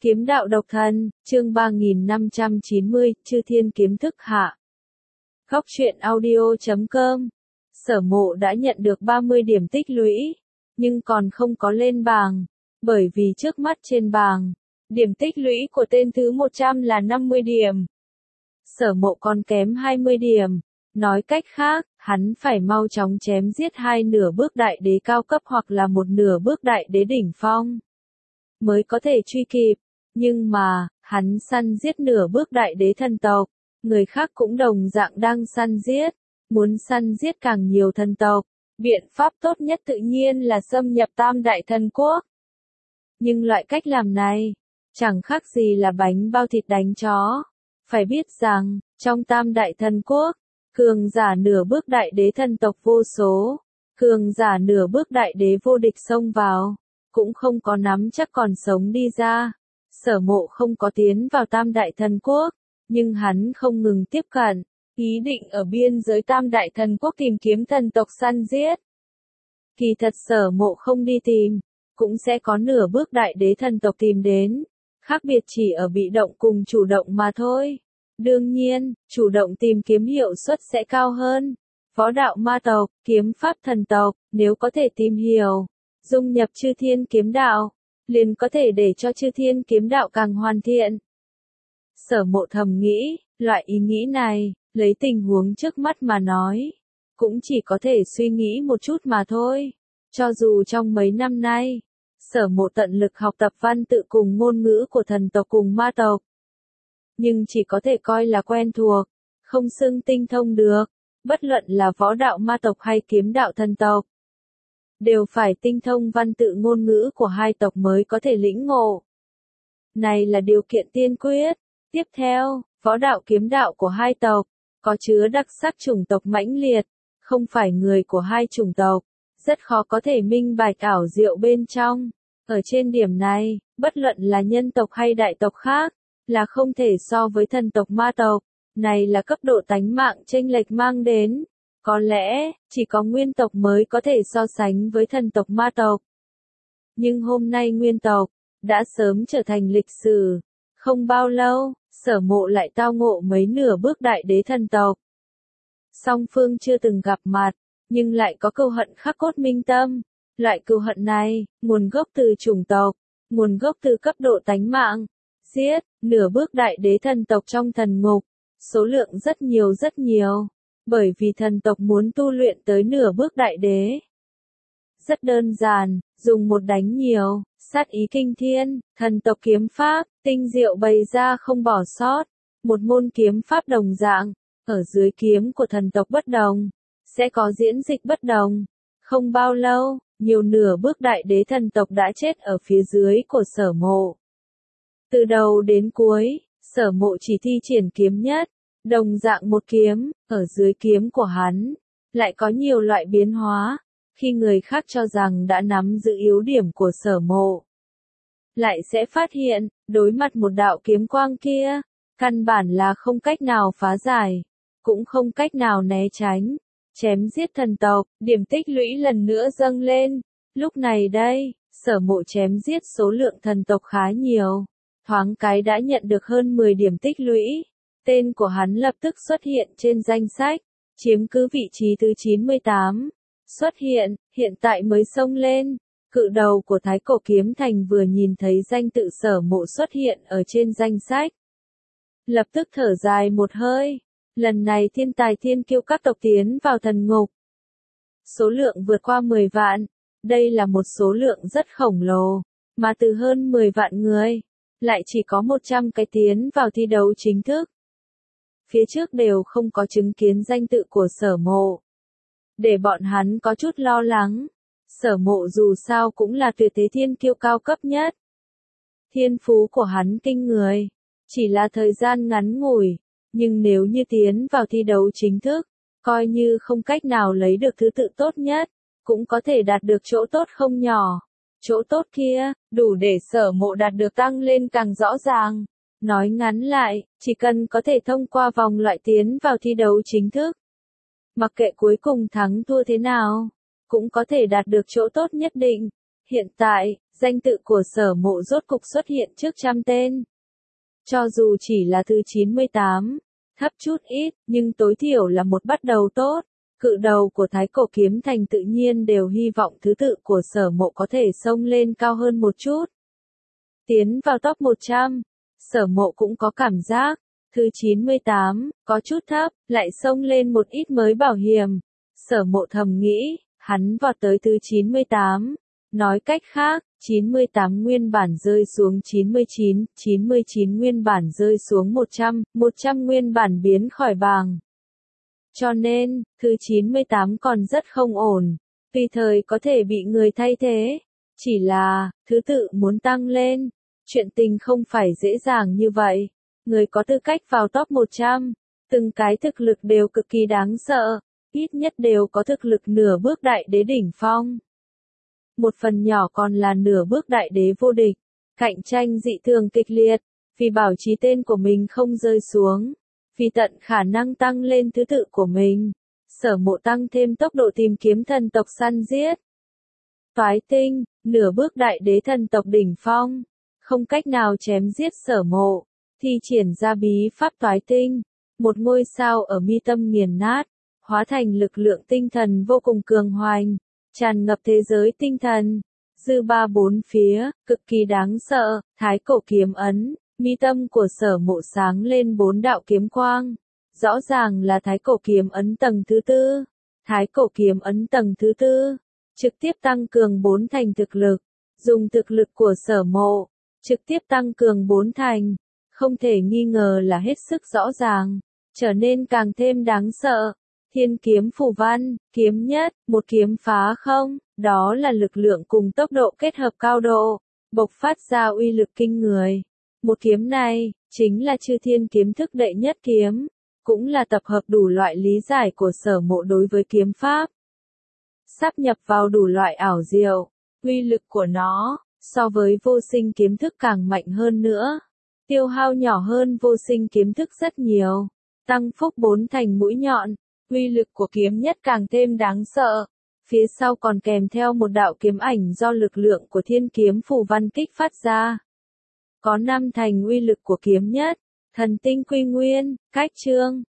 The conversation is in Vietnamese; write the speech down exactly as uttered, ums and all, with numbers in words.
Kiếm đạo độc thân, chương ba nghìn năm trăm chín mươi, Chư Thiên Kiếm Thức hạ. Góc truyện audio chấm com. Sở Mộ đã nhận được ba mươi điểm tích lũy, nhưng còn không có lên bảng, bởi vì trước mắt trên bảng, điểm tích lũy của tên thứ một trăm là năm mươi điểm. Sở Mộ còn kém hai mươi điểm, nói cách khác, hắn phải mau chóng chém giết hai nửa bước đại đế cao cấp hoặc là một nửa bước đại đế đỉnh phong, mới có thể truy kịp. Nhưng mà, hắn săn giết nửa bước đại đế thần tộc, người khác cũng đồng dạng đang săn giết, muốn săn giết càng nhiều thần tộc, biện pháp tốt nhất tự nhiên là xâm nhập tam đại thần quốc. Nhưng loại cách làm này, chẳng khác gì là bánh bao thịt đánh chó. Phải biết rằng, trong tam đại thần quốc, cường giả nửa bước đại đế thần tộc vô số, cường giả nửa bước đại đế vô địch xông vào, cũng không có nắm chắc còn sống đi ra. Sở Mộ không có tiến vào tam đại thần quốc, nhưng hắn không ngừng tiếp cận, ý định ở biên giới tam đại thần quốc tìm kiếm thần tộc săn giết. Kỳ thật Sở Mộ không đi tìm, cũng sẽ có nửa bước đại đế thần tộc tìm đến, khác biệt chỉ ở bị động cùng chủ động mà thôi. Đương nhiên, chủ động tìm kiếm hiệu suất sẽ cao hơn. Võ đạo ma tộc, kiếm pháp thần tộc, nếu có thể tìm hiểu, dung nhập Chư Thiên Kiếm Đạo, liền có thể để cho Chư Thiên Kiếm Đạo càng hoàn thiện. Sở Mộ thầm nghĩ, loại ý nghĩ này, lấy tình huống trước mắt mà nói, cũng chỉ có thể suy nghĩ một chút mà thôi. Cho dù trong mấy năm nay, Sở Mộ tận lực học tập văn tự cùng ngôn ngữ của thần tộc cùng ma tộc, nhưng chỉ có thể coi là quen thuộc, không xưng tinh thông được. Bất luận là võ đạo ma tộc hay kiếm đạo thần tộc, đều phải tinh thông văn tự ngôn ngữ của hai tộc mới có thể lĩnh ngộ. Này là điều kiện tiên quyết. Tiếp theo, võ đạo kiếm đạo của hai tộc, có chứa đặc sắc chủng tộc mãnh liệt, không phải người của hai chủng tộc, rất khó có thể minh bạch ảo diệu bên trong. Ở trên điểm này, bất luận là nhân tộc hay đại tộc khác, là không thể so với thần tộc ma tộc. Này là cấp độ tánh mạng chênh lệch mang đến. Có lẽ, chỉ có nguyên tộc mới có thể so sánh với thần tộc ma tộc. Nhưng hôm nay nguyên tộc, đã sớm trở thành lịch sử. Không bao lâu, Sở Mộ lại tao ngộ mấy nửa bước đại đế thần tộc. Song phương chưa từng gặp mặt, nhưng lại có cừu hận khắc cốt minh tâm. Loại cừu hận này, nguồn gốc từ chủng tộc, nguồn gốc từ cấp độ tánh mạng. Giết, nửa bước đại đế thần tộc trong thần ngục, số lượng rất nhiều rất nhiều. Bởi vì thần tộc muốn tu luyện tới nửa bước đại đế. Rất đơn giản, dùng một đánh nhiều, sát ý kinh thiên, thần tộc kiếm pháp, tinh diệu bày ra không bỏ sót. Một môn kiếm pháp đồng dạng, ở dưới kiếm của thần tộc bất đồng, sẽ có diễn dịch bất đồng. Không bao lâu, nhiều nửa bước đại đế thần tộc đã chết ở phía dưới của Sở Mộ. Từ đầu đến cuối, Sở Mộ chỉ thi triển kiếm nhất. Đồng dạng một kiếm, ở dưới kiếm của hắn, lại có nhiều loại biến hóa, khi người khác cho rằng đã nắm giữ yếu điểm của Sở Mộ. Lại sẽ phát hiện, đối mặt một đạo kiếm quang kia, căn bản là không cách nào phá giải, cũng không cách nào né tránh. Chém giết thần tộc, điểm tích lũy lần nữa dâng lên. Lúc này đây, Sở Mộ chém giết số lượng thần tộc khá nhiều, thoáng cái đã nhận được hơn mười điểm tích lũy. Tên của hắn lập tức xuất hiện trên danh sách, chiếm cứ vị trí thứ chín mươi tám. Xuất hiện, hiện tại mới xông lên. Cự đầu của Thái Cổ Kiếm Thành vừa nhìn thấy danh tự Sở Mộ xuất hiện ở trên danh sách, lập tức thở dài một hơi. Lần này thiên tài thiên kiêu các tộc tiến vào thần ngục, số lượng vượt qua mười vạn. Đây là một số lượng rất khổng lồ, mà từ hơn mười vạn người, lại chỉ có một trăm cái tiến vào thi đấu chính thức. Phía trước đều không có chứng kiến danh tự của Sở Mộ, để bọn hắn có chút lo lắng. Sở Mộ dù sao cũng là tuyệt thế thiên kiêu cao cấp nhất. Thiên phú của hắn kinh người, chỉ là thời gian ngắn ngủi, nhưng nếu như tiến vào thi đấu chính thức, coi như không cách nào lấy được thứ tự tốt nhất, cũng có thể đạt được chỗ tốt không nhỏ. Chỗ tốt kia, đủ để Sở Mộ đạt được tăng lên càng rõ ràng. Nói ngắn lại, chỉ cần có thể thông qua vòng loại tiến vào thi đấu chính thức, mặc kệ cuối cùng thắng thua thế nào, cũng có thể đạt được chỗ tốt nhất định. Hiện tại, danh tự của Sở Mộ rốt cục xuất hiện trước trăm tên. Cho dù chỉ là thứ chín mươi tám, thấp chút ít, nhưng tối thiểu là một bắt đầu tốt. Cự đầu của Thái Cổ Kiếm Thành tự nhiên đều hy vọng thứ tự của Sở Mộ có thể xông lên cao hơn một chút. Tiến vào top một trăm, Sở Mộ cũng có cảm giác, thứ chín mươi tám, có chút thấp, lại xông lên một ít mới bảo hiểm. Sở Mộ thầm nghĩ, hắn vọt tới thứ chín mươi tám. Nói cách khác, chín mươi tám nguyên bản rơi xuống chín mươi chín, chín mươi chín nguyên bản rơi xuống một trăm, một trăm nguyên bản biến khỏi bảng. Cho nên, thứ chín mươi tám còn rất không ổn, tùy thời có thể bị người thay thế. Chỉ là, thứ tự muốn tăng lên, chuyện tình không phải dễ dàng như vậy. Người có tư cách vào top một trăm, từng cái thực lực đều cực kỳ đáng sợ, ít nhất đều có thực lực nửa bước đại đế đỉnh phong. Một phần nhỏ còn là nửa bước đại đế vô địch, cạnh tranh dị thường kịch liệt, vì bảo trì tên của mình không rơi xuống, vì tận khả năng tăng lên thứ tự của mình, Sở Mộ tăng thêm tốc độ tìm kiếm thần tộc săn giết. Toái Tinh, nửa bước đại đế thần tộc đỉnh phong, không cách nào chém giết Sở Mộ, thi triển ra bí pháp Toái Tinh, một ngôi sao ở mi tâm nghiền nát, hóa thành lực lượng tinh thần vô cùng cường hoành, tràn ngập thế giới tinh thần, dư ba bốn phía, cực kỳ đáng sợ. Thái Cổ Kiếm Ấn, mi tâm của Sở Mộ sáng lên bốn đạo kiếm quang, rõ ràng là Thái Cổ Kiếm Ấn tầng thứ tư. Thái Cổ Kiếm Ấn tầng thứ tư, trực tiếp tăng cường bốn thành thực lực, dùng thực lực của Sở Mộ, trực tiếp tăng cường bốn thành, không thể nghi ngờ là hết sức rõ ràng, trở nên càng thêm đáng sợ. Thiên kiếm phù văn, kiếm nhất, một kiếm phá không, đó là lực lượng cùng tốc độ kết hợp cao độ, bộc phát ra uy lực kinh người. Một kiếm này, chính là Chư Thiên kiếm thức đệ nhất kiếm, cũng là tập hợp đủ loại lý giải của Sở Mộ đối với kiếm pháp. Sáp nhập vào đủ loại ảo diệu, uy lực của nó, so với vô sinh kiếm thức càng mạnh hơn nữa. Tiêu hao nhỏ hơn vô sinh kiếm thức rất nhiều, tăng phúc bốn thành mũi nhọn. Uy lực của kiếm nhất càng thêm đáng sợ, phía sau còn kèm theo một đạo kiếm ảnh do lực lượng của thiên kiếm phù văn kích phát ra. Có năm thành uy lực của kiếm nhất, thần tinh quy nguyên, cách chương,